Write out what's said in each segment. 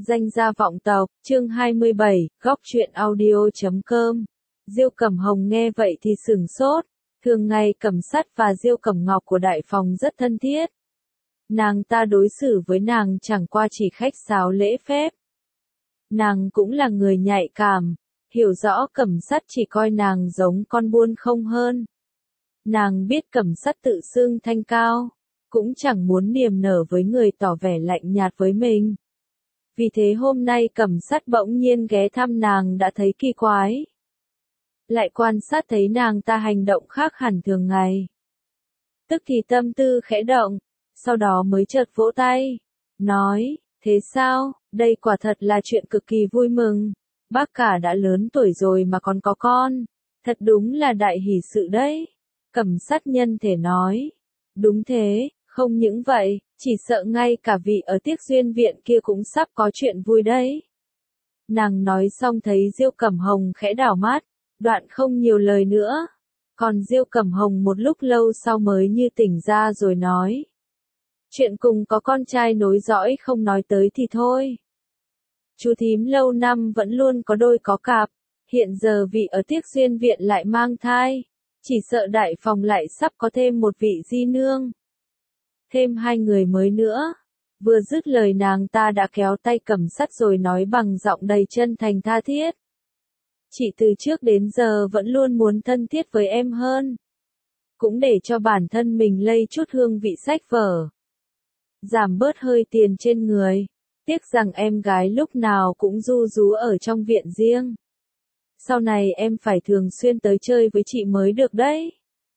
Danh gia vọng tộc, chương 27, góc truyện audio.com. Diêu Cẩm Hồng nghe vậy thì sửng sốt, thường ngày Cẩm Sắt và Diêu Cẩm Ngọc của đại phòng rất thân thiết. Nàng ta đối xử với nàng chẳng qua chỉ khách sáo lễ phép. Nàng cũng là người nhạy cảm, hiểu rõ Cẩm Sắt chỉ coi nàng giống con buôn không hơn. Nàng biết Cẩm Sắt tự xưng thanh cao, cũng chẳng muốn niềm nở với người tỏ vẻ lạnh nhạt với mình. Vì thế hôm nay Cẩm Sắt bỗng nhiên ghé thăm nàng đã thấy kỳ quái. Lại quan sát thấy nàng ta hành động khác hẳn thường ngày. Tức thì tâm tư khẽ động, sau đó mới chợt vỗ tay, nói, thế sao, đây quả thật là chuyện cực kỳ vui mừng. Bác cả đã lớn tuổi rồi mà còn có con, thật đúng là đại hỷ sự đấy. Cẩm Sắt nhân thể nói, đúng thế, không những vậy, chỉ sợ ngay cả vị ở Tiết Duyên Viện kia cũng sắp có chuyện vui đấy. Nàng nói xong thấy Diêu Cẩm Hồng khẽ đảo mắt, đoạn không nhiều lời nữa. Còn Diêu Cẩm Hồng một lúc lâu sau mới như tỉnh ra rồi nói. Chuyện cùng có con trai nối dõi không nói tới thì thôi. Chú thím lâu năm vẫn luôn có đôi có cặp, hiện giờ vị ở Tiết Duyên Viện lại mang thai, chỉ sợ đại phòng lại sắp có thêm một vị di nương. Thêm 2 người mới nữa. Vừa dứt lời nàng ta đã kéo tay Cẩm Sắt rồi nói bằng giọng đầy chân thành tha thiết. Chị từ trước đến giờ vẫn luôn muốn thân thiết với em hơn. Cũng để cho bản thân mình lây chút hương vị sách vở. Giảm bớt hơi tiền trên người. Tiếc rằng em gái lúc nào cũng ru rú ở trong viện riêng. Sau này em phải thường xuyên tới chơi với chị mới được đấy.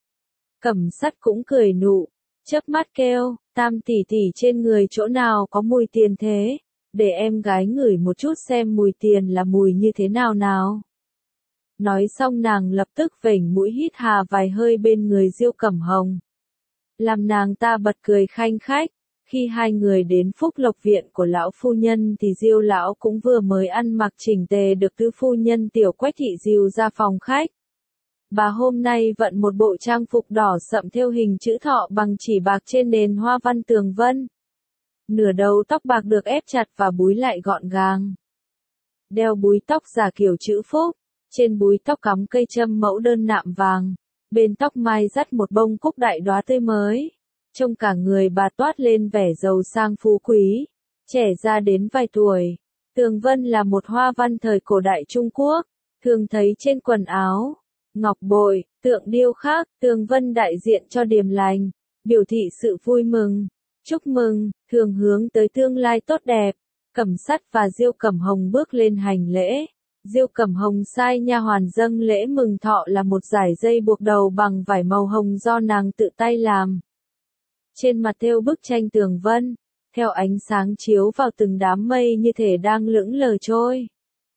Cẩm Sắt cũng cười nụ. Chớp mắt kêu, Tam tỷ tỷ trên người chỗ nào có mùi tiền thế, để em gái ngửi một chút xem mùi tiền là mùi như thế nào nào. Nói xong nàng lập tức vểnh mũi hít hà vài hơi bên người Diêu Cẩm Hồng. Làm nàng ta bật cười khanh khách, khi 2 người đến Phúc Lộc Viện của lão phu nhân thì Diêu lão cũng vừa mới ăn mặc chỉnh tề được tứ phu nhân Tiểu Quách thị dìu ra phòng khách. Bà hôm nay vận một bộ trang phục đỏ sậm thêu hình chữ thọ bằng chỉ bạc trên nền hoa văn tường vân. Nửa đầu tóc bạc được ép chặt và búi lại gọn gàng. Đeo búi tóc giả kiểu chữ phúc, trên búi tóc cắm cây châm mẫu đơn nạm vàng, bên tóc mai dắt một bông cúc đại đóa tươi mới. Trông cả người bà toát lên vẻ giàu sang phú quý, trẻ ra đến vài tuổi. Tường vân là một hoa văn thời cổ đại Trung Quốc, thường thấy trên quần áo. Ngọc bội, tượng điêu khắc, tường vân đại diện cho điềm lành, biểu thị sự vui mừng, chúc mừng, thường hướng tới tương lai tốt đẹp. Cẩm Sắt và Diêu Cẩm Hồng bước lên hành lễ. Diêu Cẩm Hồng sai nha hoàn dâng lễ mừng thọ là một dải dây buộc đầu bằng vải màu hồng do nàng tự tay làm. Trên mặt thêu bức tranh tường vân, theo ánh sáng chiếu vào từng đám mây như thể đang lững lờ trôi.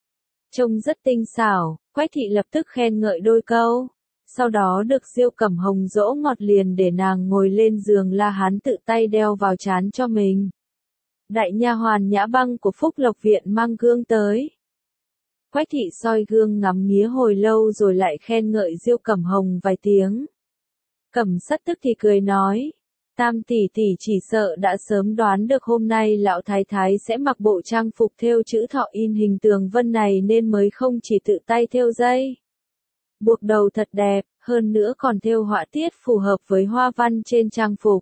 Trông rất tinh xảo, Quách thị lập tức khen ngợi đôi câu, sau đó được Diêu Cẩm Hồng dỗ ngọt liền để nàng ngồi lên giường La Hán tự tay đeo vào trán cho mình. Đại nha hoàn Nhã Băng của Phúc Lộc Viện mang gương tới. Quách thị soi gương ngắm nghía hồi lâu rồi lại khen ngợi Diêu Cẩm Hồng vài tiếng. Cẩm Sắt tức thì cười nói, Tam tỷ tỷ chỉ sợ đã sớm đoán được hôm nay lão thái thái sẽ mặc bộ trang phục thêu chữ thọ in hình tường vân này nên mới không chỉ tự tay thêu dây buộc đầu thật đẹp, hơn nữa còn thêu họa tiết phù hợp với hoa văn trên trang phục.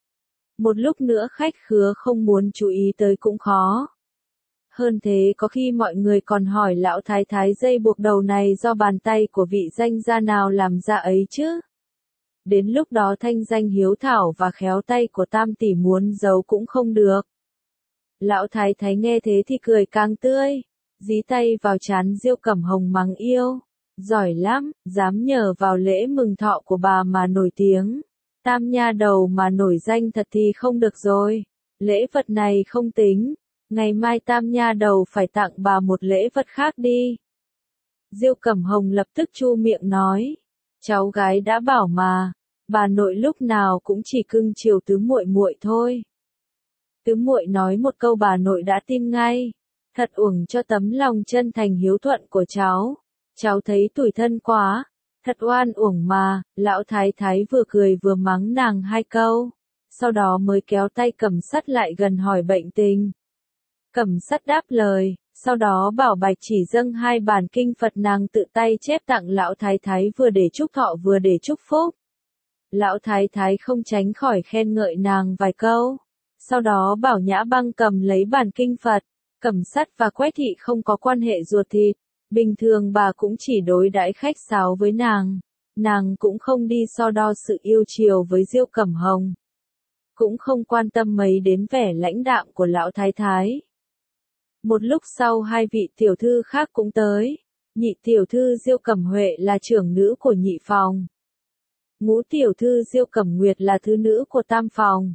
Một lúc nữa khách khứa không muốn chú ý tới cũng khó. Hơn thế có khi mọi người còn hỏi lão thái thái dây buộc đầu này do bàn tay của vị danh gia nào làm ra ấy chứ. Đến lúc đó thanh danh hiếu thảo và khéo tay của Tam tỷ muốn giấu cũng không được. Lão thái thái nghe thế thì cười càng tươi, dí tay vào trán Diêu Cẩm Hồng mắng yêu. Giỏi lắm, dám nhờ vào lễ mừng thọ của bà mà nổi tiếng. Tam nha đầu mà nổi danh thật thì không được rồi. Lễ vật này không tính, ngày mai Tam nha đầu phải tặng bà một lễ vật khác đi. Diêu Cẩm Hồng lập tức chu miệng nói. Cháu gái đã bảo mà, bà nội lúc nào cũng chỉ cưng chiều tứ muội muội thôi. Tứ muội nói một câu bà nội đã tin ngay, thật uổng cho tấm lòng chân thành hiếu thuận của cháu. Cháu thấy tủi thân quá, thật oan uổng mà. Lão thái thái vừa cười vừa mắng nàng 2 câu, sau đó mới kéo tay Cẩm Sắt lại gần hỏi bệnh tình. Cẩm Sắt đáp lời, sau đó bảo Bạch Chỉ dâng 2 bản kinh Phật nàng tự tay chép tặng lão thái thái vừa để chúc thọ vừa để chúc phúc. Lão thái thái không tránh khỏi khen ngợi nàng vài câu. Sau đó bảo Nhã Băng cầm lấy bản kinh Phật. Cẩm Sắt và Quách Thị không có quan hệ ruột thịt, bình thường bà cũng chỉ đối đãi khách sáo với nàng cũng không đi so đo sự yêu chiều với Diêu Cẩm Hồng. Cũng không quan tâm mấy đến vẻ lãnh đạm của lão thái thái. Một lúc sau 2 vị tiểu thư khác cũng tới. Nhị tiểu thư Diêu Cẩm Huệ là trưởng nữ của nhị phòng. Ngũ tiểu thư Diêu Cẩm Nguyệt là thứ nữ của tam phòng.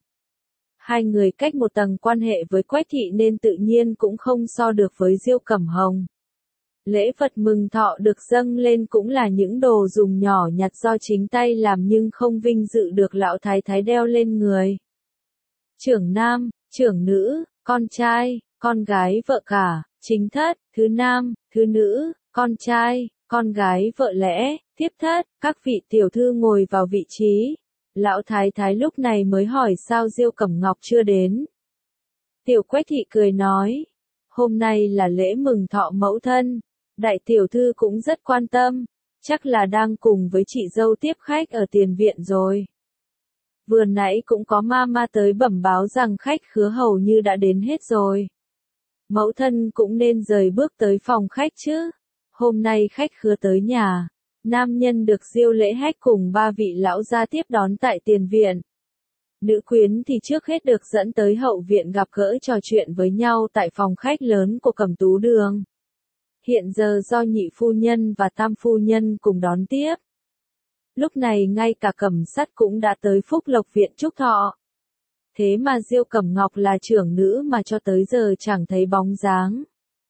2 người cách một tầng quan hệ với Quách Thị nên tự nhiên cũng không so được với Diêu Cẩm Hồng. Lễ vật mừng thọ được dâng lên cũng là những đồ dùng nhỏ nhặt do chính tay làm nhưng không vinh dự được lão thái thái đeo lên người. Trưởng nam, trưởng nữ, con trai, con gái vợ cả, chính thất, thứ nam, thứ nữ, con trai, con gái vợ lẽ, tiếp thất, các vị tiểu thư ngồi vào vị trí. Lão thái thái lúc này mới hỏi sao Diêu Cẩm Ngọc chưa đến. Tiểu Quách Thị cười nói, hôm nay là lễ mừng thọ mẫu thân, đại tiểu thư cũng rất quan tâm, chắc là đang cùng với chị dâu tiếp khách ở tiền viện rồi. Vừa nãy cũng có mama tới bẩm báo rằng khách khứa hầu như đã đến hết rồi. Mẫu thân cũng nên rời bước tới phòng khách chứ. Hôm nay khách khứa tới nhà, nam nhân được Diêu Lễ Hách cùng 3 vị lão gia tiếp đón tại tiền viện. Nữ quyến thì trước hết được dẫn tới hậu viện gặp gỡ trò chuyện với nhau tại phòng khách lớn của Cẩm Tú Đường. Hiện giờ do nhị phu nhân và tam phu nhân cùng đón tiếp. Lúc này ngay cả Cẩm Sắt cũng đã tới Phúc Lộc viện chúc thọ. Thế mà Diêu Cẩm Ngọc là trưởng nữ mà cho tới giờ chẳng thấy bóng dáng.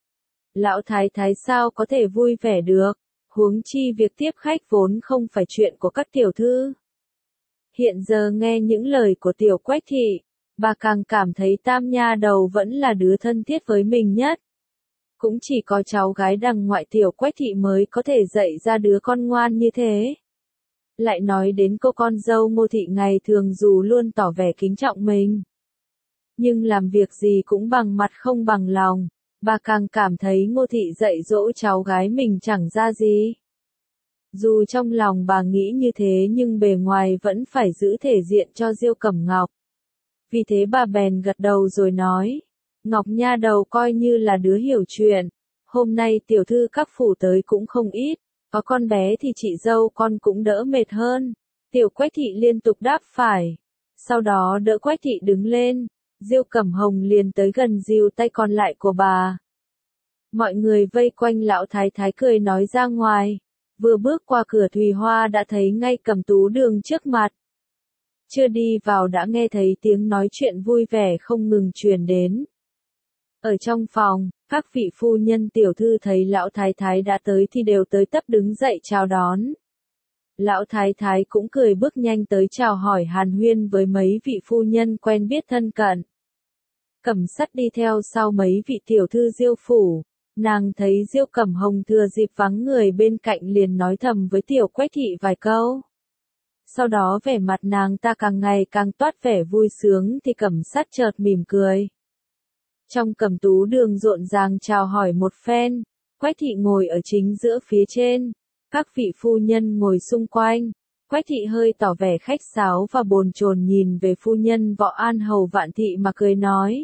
Lão thái thái sao có thể vui vẻ được, huống chi việc tiếp khách vốn không phải chuyện của các tiểu thư. Hiện giờ nghe những lời của tiểu Quách Thị, bà càng cảm thấy tam nha đầu vẫn là đứa thân thiết với mình nhất. Cũng chỉ có cháu gái đằng ngoại tiểu Quách Thị mới có thể dạy ra đứa con ngoan như thế. Lại nói đến cô con dâu Ngô Thị ngày thường dù luôn tỏ vẻ kính trọng mình, nhưng làm việc gì cũng bằng mặt không bằng lòng, bà càng cảm thấy Ngô Thị dạy dỗ cháu gái mình chẳng ra gì. Dù trong lòng bà nghĩ như thế nhưng bề ngoài vẫn phải giữ thể diện cho Diêu Cẩm Ngọc. Vì thế bà bèn gật đầu rồi nói, Ngọc nha đầu coi như là đứa hiểu chuyện, hôm nay tiểu thư các phủ tới cũng không ít. Có con bé thì chị dâu con cũng đỡ mệt hơn. Tiểu Quách Thị liên tục đáp phải. Sau đó đỡ Quách Thị đứng lên. Diêu Cẩm Hồng liền tới gần dìu tay còn lại của bà. Mọi người vây quanh lão thái thái cười nói ra ngoài. Vừa bước qua cửa Thùy Hoa đã thấy ngay Cẩm Tú Đường trước mặt. Chưa đi vào đã nghe thấy tiếng nói chuyện vui vẻ không ngừng truyền đến. Ở trong phòng, các vị phu nhân tiểu thư thấy lão thái thái đã tới thì đều tới tấp đứng dậy chào đón. Lão thái thái cũng cười bước nhanh tới chào hỏi hàn huyên với mấy vị phu nhân quen biết thân cận. Cẩm Sắt đi theo sau mấy vị tiểu thư Diêu phủ, nàng thấy Diêu Cẩm Hồng thừa dịp vắng người bên cạnh liền nói thầm với tiểu Quách Thị vài câu. Sau đó vẻ mặt nàng ta càng ngày càng toát vẻ vui sướng thì Cẩm Sắt chợt mỉm cười. Trong Cẩm Tú Đường rộn ràng chào hỏi một phen, Quách Thị ngồi ở chính giữa phía trên, các vị phu nhân ngồi xung quanh. Quách Thị hơi tỏ vẻ khách sáo và bồn chồn nhìn về phu nhân Võ An Hầu Vạn Thị mà cười nói.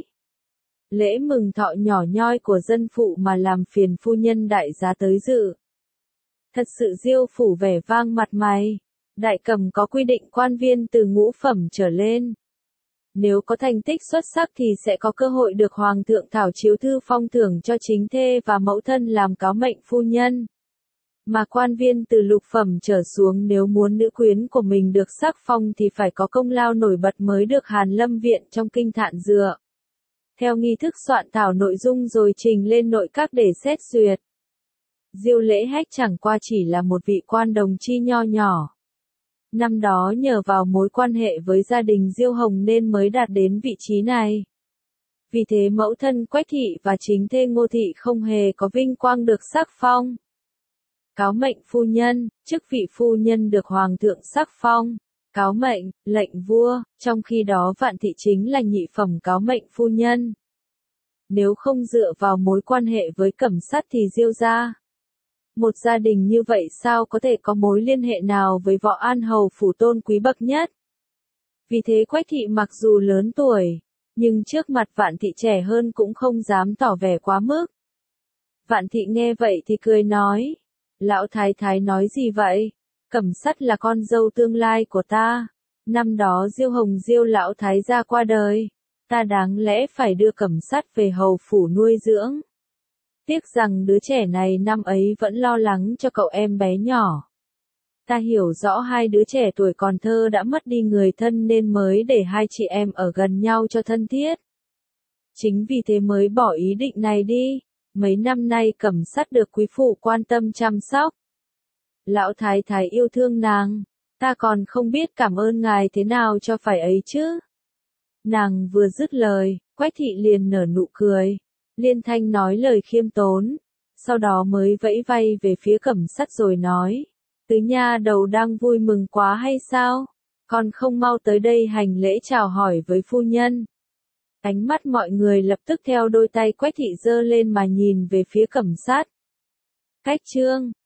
Lễ mừng thọ nhỏ nhoi của dân phụ mà làm phiền phu nhân đại giá tới dự. Thật sự Diêu phủ vẻ vang mặt mày, đại cẩm có quy định quan viên từ ngũ phẩm trở lên. Nếu có thành tích xuất sắc thì sẽ có cơ hội được Hoàng thượng thảo chiếu thư phong thưởng cho chính thê và mẫu thân làm cáo mệnh phu nhân. Mà quan viên từ lục phẩm trở xuống nếu muốn nữ quyến của mình được sắc phong thì phải có công lao nổi bật mới được Hàn Lâm Viện trong kinh Thạn dựa. Theo nghi thức soạn thảo nội dung rồi trình lên nội các để xét duyệt. Diêu Lễ Hách chẳng qua chỉ là một vị quan đồng chi nho nhỏ. Năm đó nhờ vào mối quan hệ với gia đình Diêu Hồng nên mới đạt đến vị trí này. Vì thế mẫu thân Quách Thị và chính thê Ngô Thị không hề có vinh quang được sắc phong. Cáo mệnh phu nhân, chức vị phu nhân được Hoàng thượng sắc phong. Cáo mệnh, lệnh vua, trong khi đó Vạn Thị chính là nhị phẩm cáo mệnh phu nhân. nếu không dựa vào mối quan hệ với Cẩm Sắt thì Diêu gia. Một gia đình như vậy sao có thể có mối liên hệ nào với Võ An Hầu phủ tôn quý bậc nhất? Vì thế Quách thị mặc dù lớn tuổi, nhưng trước mặt Vạn Thị trẻ hơn cũng không dám tỏ vẻ quá mức. Vạn Thị nghe vậy thì cười nói, lão thái thái nói gì vậy? Cẩm Sắt là con dâu tương lai của ta. Năm đó Diêu Hồng Diêu lão thái gia qua đời, ta đáng lẽ phải đưa Cẩm Sắt về hầu phủ nuôi dưỡng. Tiếc rằng đứa trẻ này năm ấy vẫn lo lắng cho cậu em bé nhỏ. Ta hiểu rõ hai đứa trẻ tuổi còn thơ đã mất đi người thân nên mới để hai chị em ở gần nhau cho thân thiết. Chính vì thế mới bỏ ý định này đi. Mấy năm nay Cẩm Sắt được quý phụ quan tâm chăm sóc. Lão thái thái yêu thương nàng, ta còn không biết cảm ơn ngài thế nào cho phải ấy chứ. Nàng vừa dứt lời, Quách thị liền nở nụ cười. Liên thanh nói lời khiêm tốn, sau đó mới vẫy vai về phía Cẩm Sắt rồi nói, tứ nha đầu đang vui mừng quá hay sao? Còn không mau tới đây hành lễ chào hỏi với phu nhân. Ánh mắt mọi người lập tức theo đôi tay Quách thị giơ lên mà nhìn về phía Cẩm Sắt. Cách chương